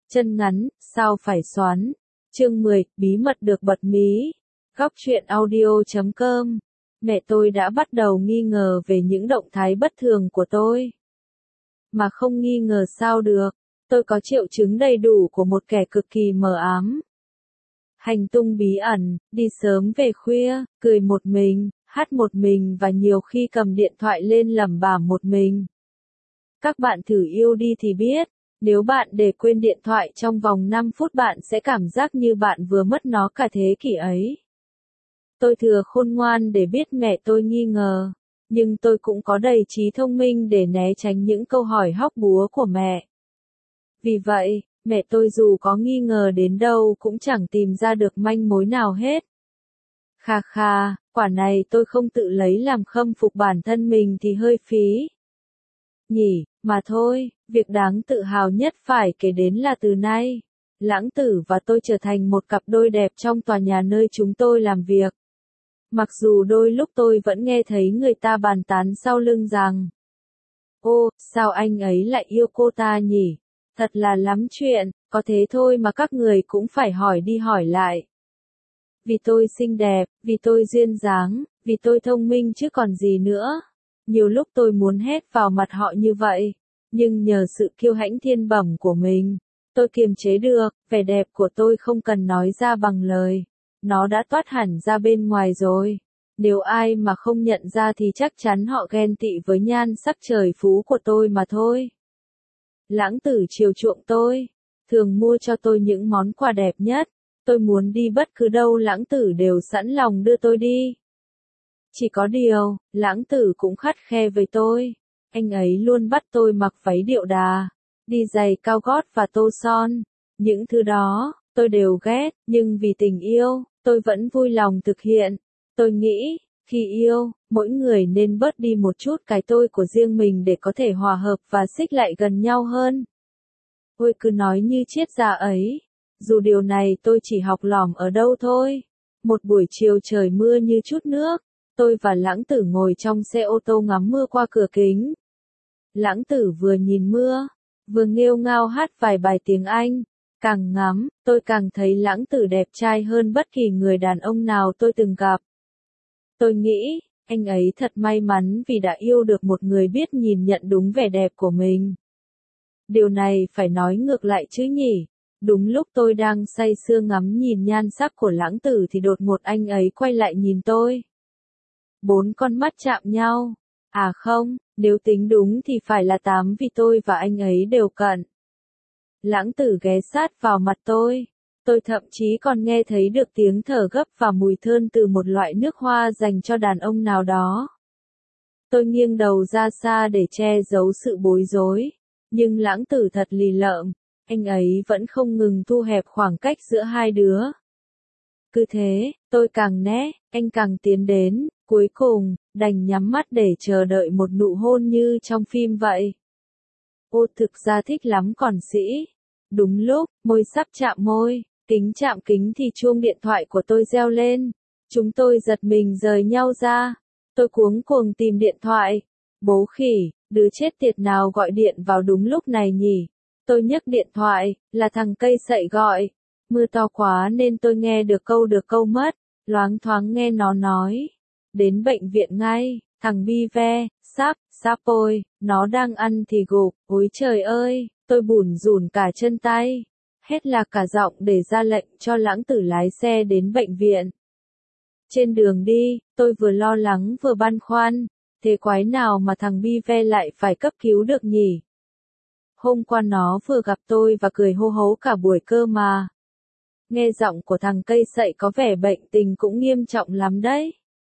Chân ngắn, sao phải xoắn. Chương 10, bí mật được bật mí. Góc truyện audio.com. Mẹ tôi đã bắt đầu nghi ngờ về những động thái bất thường của tôi. Mà không nghi ngờ sao được, tôi có triệu chứng đầy đủ của một kẻ cực kỳ mờ ám. Hành tung bí ẩn, đi sớm về khuya, cười một mình, hát một mình và nhiều khi cầm điện thoại lên lẩm bẩm một mình. Các bạn thử yêu đi thì biết, nếu bạn để quên điện thoại trong vòng 5 phút bạn sẽ cảm giác như bạn vừa mất nó cả thế kỷ ấy. Tôi thừa khôn ngoan để biết mẹ tôi nghi ngờ, nhưng tôi cũng có đầy trí thông minh để né tránh những câu hỏi hóc búa của mẹ. Vì vậy, mẹ tôi dù có nghi ngờ đến đâu cũng chẳng tìm ra được manh mối nào hết. Kha kha, quả này tôi không tự lấy làm khâm phục bản thân mình thì hơi phí. Nhỉ, mà thôi, việc đáng tự hào nhất phải kể đến là từ nay, Lãng Tử và tôi trở thành một cặp đôi đẹp trong tòa nhà nơi chúng tôi làm việc. Mặc dù đôi lúc tôi vẫn nghe thấy người ta bàn tán sau lưng rằng: "Ô, sao anh ấy lại yêu cô ta nhỉ? Thật là lắm chuyện." Có thế thôi mà các người cũng phải hỏi đi hỏi lại. Vì tôi xinh đẹp, vì tôi duyên dáng, vì tôi thông minh chứ còn gì nữa. Nhiều lúc tôi muốn hét vào mặt họ như vậy, nhưng nhờ sự kiêu hãnh thiên bẩm của mình, tôi kiềm chế được. Vẻ đẹp của tôi không cần nói ra bằng lời, nó đã toát hẳn ra bên ngoài rồi. Nếu ai mà không nhận ra thì chắc chắn họ ghen tị với nhan sắc trời phú của tôi mà thôi. Lãng Tử chiều chuộng tôi, thường mua cho tôi những món quà đẹp nhất. Tôi muốn đi bất cứ đâu Lãng Tử đều sẵn lòng đưa tôi đi. Chỉ có điều, Lãng Tử cũng khắt khe với tôi. Anh ấy luôn bắt tôi mặc váy điệu đà, đi giày cao gót và tô son. Những thứ đó, tôi đều ghét, nhưng vì tình yêu, tôi vẫn vui lòng thực hiện. Tôi nghĩ, khi yêu, mỗi người nên bớt đi một chút cái tôi của riêng mình để có thể hòa hợp và xích lại gần nhau hơn. Ôi cứ nói như triết gia ấy. Dù điều này tôi chỉ học lỏm ở đâu thôi. Một buổi chiều trời mưa như chút nước, tôi và Lãng Tử ngồi trong xe ô tô ngắm mưa qua cửa kính. Lãng Tử vừa nhìn mưa, vừa nghêu ngao hát vài bài tiếng Anh. Càng ngắm, tôi càng thấy Lãng Tử đẹp trai hơn bất kỳ người đàn ông nào tôi từng gặp. Tôi nghĩ, anh ấy thật may mắn vì đã yêu được một người biết nhìn nhận đúng vẻ đẹp của mình. Điều này phải nói ngược lại chứ nhỉ? Đúng lúc tôi đang say sưa ngắm nhìn nhan sắc của Lãng Tử thì đột ngột anh ấy quay lại nhìn tôi. 4 con mắt chạm nhau. À không, nếu tính đúng thì phải là 8 vì tôi và anh ấy đều cận. Lãng Tử ghé sát vào mặt tôi. Tôi thậm chí còn nghe thấy được tiếng thở gấp và mùi thơm từ một loại nước hoa dành cho đàn ông nào đó. Tôi nghiêng đầu ra xa để che giấu sự bối rối. Nhưng Lãng Tử thật lì lợm. Anh ấy vẫn không ngừng thu hẹp khoảng cách giữa hai đứa. Cứ thế, tôi càng né, anh càng tiến đến, cuối cùng, đành nhắm mắt để chờ đợi một nụ hôn như trong phim vậy. Ô thực ra thích lắm còn sĩ. Đúng lúc, môi sắp chạm môi, kính chạm kính thì chuông điện thoại của tôi reo lên. Chúng tôi giật mình rời nhau ra. Tôi cuống cuồng tìm điện thoại. Bố khỉ, đứa chết tiệt nào gọi điện vào đúng lúc này nhỉ? Tôi nhấc điện thoại, là thằng cây sậy gọi. Mưa to quá nên tôi nghe được câu mất, loáng thoáng nghe nó nói. Đến bệnh viện ngay, thằng bi ve, sắp ôi, nó đang ăn thì gục, ôi trời ơi, tôi bủn rủn cả chân tay. Hét lạc cả giọng để ra lệnh cho Lãng Tử lái xe đến bệnh viện. Trên đường đi, tôi vừa lo lắng vừa băn khoăn, thế quái nào mà thằng bi ve lại phải cấp cứu được nhỉ? Hôm qua nó vừa gặp tôi và cười hô hấu cả buổi cơ mà. Nghe giọng của thằng cây sậy có vẻ bệnh tình cũng nghiêm trọng lắm đấy.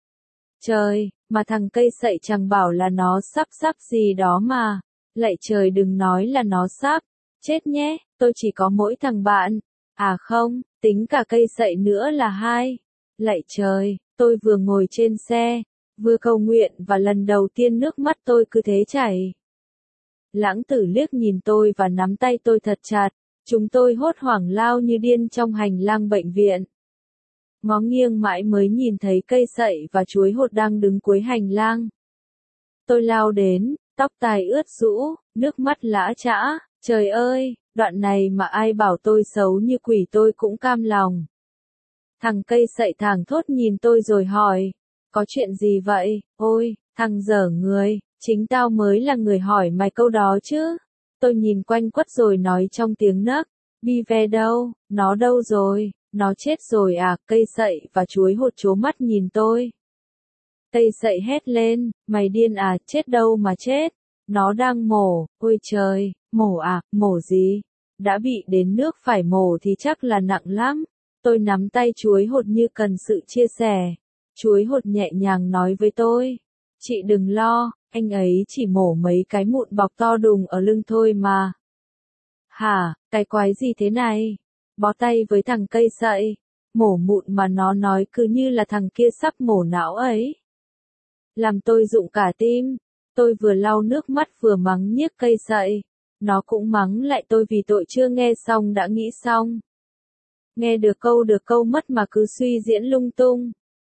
Trời, mà thằng cây sậy chẳng bảo là nó sắp gì đó mà. Lạy trời đừng nói là nó sắp. Chết nhé, tôi chỉ có mỗi thằng bạn. À không, tính cả cây sậy nữa là 2. Lạy trời, tôi vừa ngồi trên xe, vừa cầu nguyện và lần đầu tiên nước mắt tôi cứ thế chảy. Lãng Tử liếc nhìn tôi và nắm tay tôi thật chặt. Chúng tôi hốt hoảng lao như điên trong hành lang bệnh viện. Ngó nghiêng mãi mới nhìn thấy cây sậy và chuối hột đang đứng cuối hành lang. Tôi lao đến, tóc tai ướt rũ, nước mắt lã chã, Trời ơi, đoạn này mà ai bảo tôi xấu như quỷ tôi cũng cam lòng. Thằng cây sậy thảng thốt nhìn tôi rồi hỏi, có chuyện gì vậy? Ôi, thằng dở người, chính tao mới là người hỏi mày câu đó chứ. Tôi nhìn quanh quất rồi nói trong tiếng nấc, Bi ve đâu, nó đâu rồi, nó chết rồi à? Cây sậy và chuối hột trố mắt nhìn tôi. Cây sậy hét lên, mày điên à, chết đâu mà chết, nó đang mổ, ôi trời, mổ à, mổ gì? Đã bị đến nước phải mổ thì chắc là nặng lắm. Tôi nắm tay chuối hột như cần sự chia sẻ. Chuối hột nhẹ nhàng nói với tôi, chị đừng lo, anh ấy chỉ mổ mấy cái mụn bọc to đùng ở lưng thôi mà. Hả, cái quái gì thế này? Bó tay với thằng cây sậy, mổ mụn mà nó nói cứ như là thằng kia sắp mổ não ấy. Làm tôi rụng cả tim, tôi vừa lau nước mắt vừa mắng nhiếc cây sậy. Nó cũng mắng lại tôi vì tội chưa nghe xong đã nghĩ xong. Nghe được câu mất mà cứ suy diễn lung tung.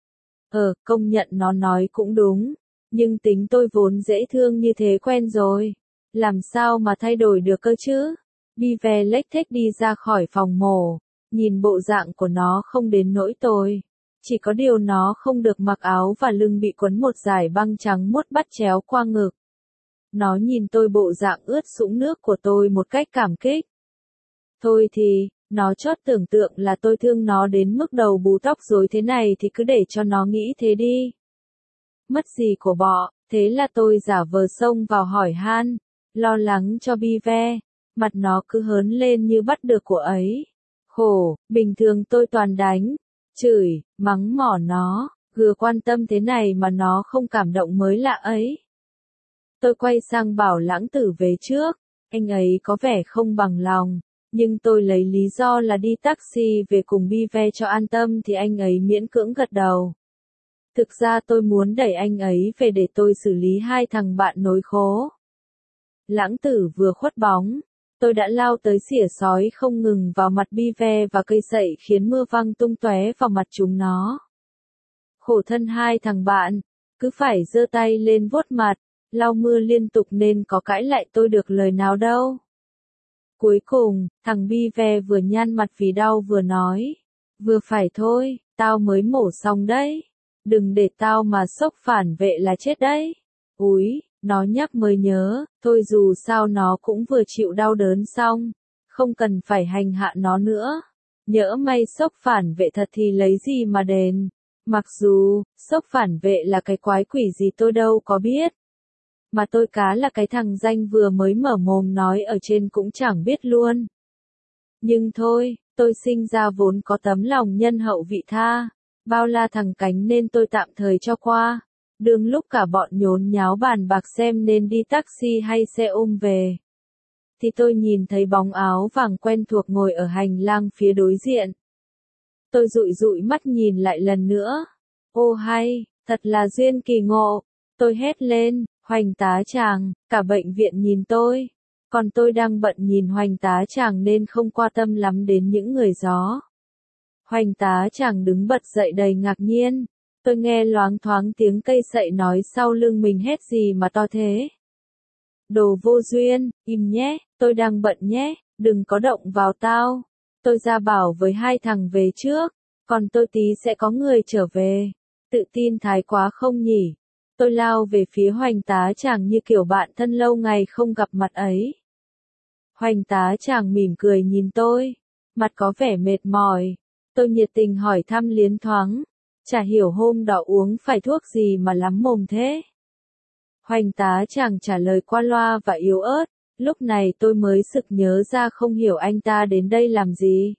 Công nhận nó nói cũng đúng, nhưng tính tôi vốn dễ thương như thế quen rồi. Làm sao mà thay đổi được cơ chứ? Bi ve lếch thếch đi ra khỏi phòng mổ, nhìn bộ dạng của nó không đến nỗi tồi. Chỉ có điều nó không được mặc áo và lưng bị quấn một dải băng trắng muốt bắt chéo qua ngực. Nó nhìn tôi bộ dạng ướt sũng nước của tôi một cách cảm kích. Thôi thì, nó chót tưởng tượng là tôi thương nó đến mức đầu bù tóc rối thế này thì cứ để cho nó nghĩ thế đi. Mất gì của bọ, thế là tôi giả vờ xông vào hỏi han, lo lắng cho Bi ve, mặt nó cứ hớn lên như bắt được của ấy. Khổ, bình thường tôi toàn đánh, chửi, mắng mỏ nó, vừa quan tâm thế này mà nó không cảm động mới lạ ấy. Tôi quay sang bảo Lãng Tử về trước, anh ấy có vẻ không bằng lòng, nhưng tôi lấy lý do là đi taxi về cùng Bi ve cho an tâm thì anh ấy miễn cưỡng gật đầu. Thực ra tôi muốn đẩy anh ấy về để tôi xử lý hai thằng bạn nối khố. Lãng Tử vừa khuất bóng, tôi đã lao tới xỉa sói không ngừng vào mặt Bi ve và cây sậy khiến mưa văng tung tóe vào mặt chúng nó. Khổ thân hai thằng bạn, cứ phải giơ tay lên vuốt mặt, lau mưa liên tục nên có cãi lại tôi được lời nào đâu. Cuối cùng, thằng Bi ve vừa nhăn mặt vì đau vừa nói, vừa phải thôi, tao mới mổ xong đấy. Đừng để tao mà sốc phản vệ là chết đấy. Úi, nó nhắc mới nhớ, thôi dù sao nó cũng vừa chịu đau đớn xong, không cần phải hành hạ nó nữa. Nhỡ may sốc phản vệ thật thì lấy gì mà đền. Mặc dù, sốc phản vệ là cái quái quỷ gì tôi đâu có biết. Mà tôi cá là cái thằng danh vừa mới mở mồm nói ở trên cũng chẳng biết luôn. Nhưng thôi, tôi sinh ra vốn có tấm lòng nhân hậu vị tha. Bao la thằng cánh nên tôi tạm thời cho qua. Đương lúc cả bọn nhốn nháo bàn bạc xem nên đi taxi hay xe ôm về. Thì tôi nhìn thấy bóng áo vàng quen thuộc ngồi ở hành lang phía đối diện. Tôi dụi dụi mắt nhìn lại lần nữa. Ô hay, thật là duyên kỳ ngộ. Tôi hét lên, Hoành tá chàng, cả bệnh viện nhìn tôi. Còn tôi đang bận nhìn Hoành tá chàng nên không quan tâm lắm đến những người gió. Hoành tá chàng đứng bật dậy đầy ngạc nhiên. Tôi nghe loáng thoáng tiếng cây sậy nói sau lưng mình hét gì mà to thế. Đồ vô duyên, im nhé, tôi đang bận nhé, đừng có động vào tao. Tôi ra bảo với hai thằng về trước, còn tôi tí sẽ có người trở về. Tự tin thái quá không nhỉ? Tôi lao về phía Hoành tá chàng như kiểu bạn thân lâu ngày không gặp mặt ấy. Hoành tá chàng mỉm cười nhìn tôi, mặt có vẻ mệt mỏi. Tôi nhiệt tình hỏi thăm liến thoáng, chả hiểu hôm đó uống phải thuốc gì mà lắm mồm thế. Hoành tá chàng trả lời qua loa và yếu ớt, lúc này tôi mới sực nhớ ra không hiểu anh ta đến đây làm gì.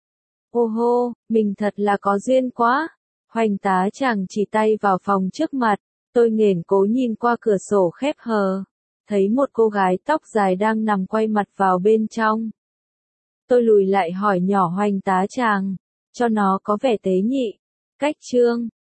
Ô hô, mình thật là có duyên quá. Hoành tá chàng chỉ tay vào phòng trước mặt, tôi nghển cố nhìn qua cửa sổ khép hờ, thấy một cô gái tóc dài đang nằm quay mặt vào bên trong. Tôi lùi lại hỏi nhỏ Hoành tá chàng, cho nó có vẻ tế nhị. Cách trương,